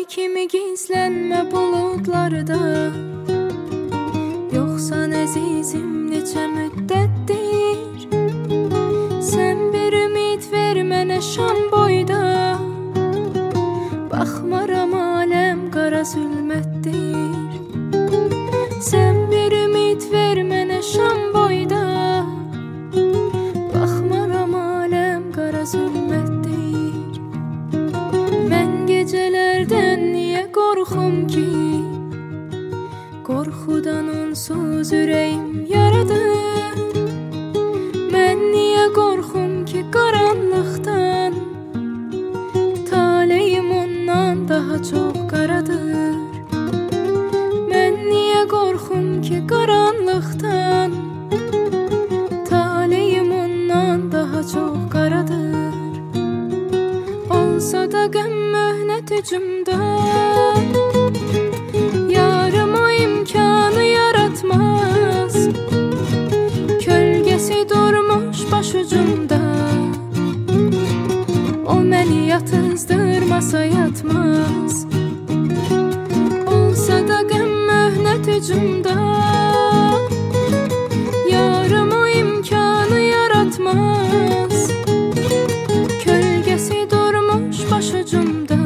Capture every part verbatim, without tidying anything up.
kimi gizlənmə buludlarda. Yoxsan əzizim neçə müddətdir, sən bir ümid ver mənə şam boyda. Baxmaram aləm qara zülmətdir, sən bir ümid ver mənə şam boyda. Baxmaram aləm qara zülmətdir. Mən gecələrdən niyə qorxum ki, qorxudan onsuz ürəyim yaradır. Mən niyə qorxum ki qaranlıqdan, taleyim ondan daha çox qaradır. Mən niyə qorxum ki qaranlıqdan, taleyim ondan daha çox qaradır. Olsa da qəm möhnət hücumda, yarım o imkanı yaratmaz. Kölgəsi durmuş başucumda, o məni yatızdırmasa yatmaz. Olsa da qəm möhnət hücumda, yarım o imkanı yaratmaz. Kölgəsi durmuş başucumda,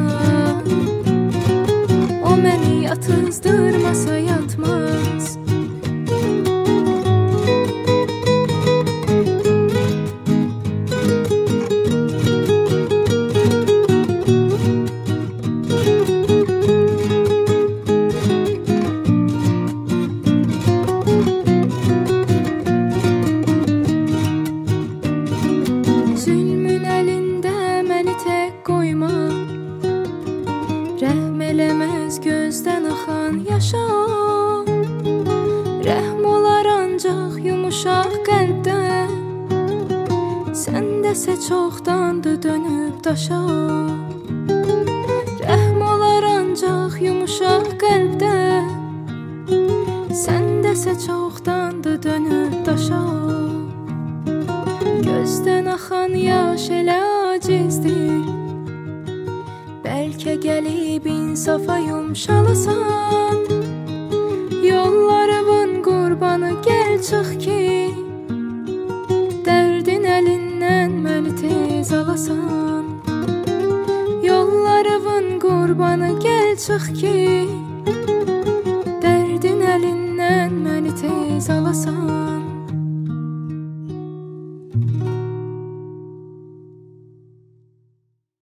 o məni yatızdırmasa yatmaz. Zülmün əlində məni tək qoyma, rəhm eləməz gözdən axan yaşa. Rəhm olar ancaq yumuşaq qəlbdən, səndəsə çoxdandır dönüb daşa. Rəhm olar ancaq yumuşaq qəlbdən, səndəsə çoxdandır dönüb daşa. Gözdən axan yaş elə acizdir, bəlkə gəlib insafa yumşalasan. Yollarımın qurbanı gəl çıx ki, dərdin əlindən məni tez alasan. Yollarımın qurbanı gəl çıx ki, dərdin əlindən məni tez alasan.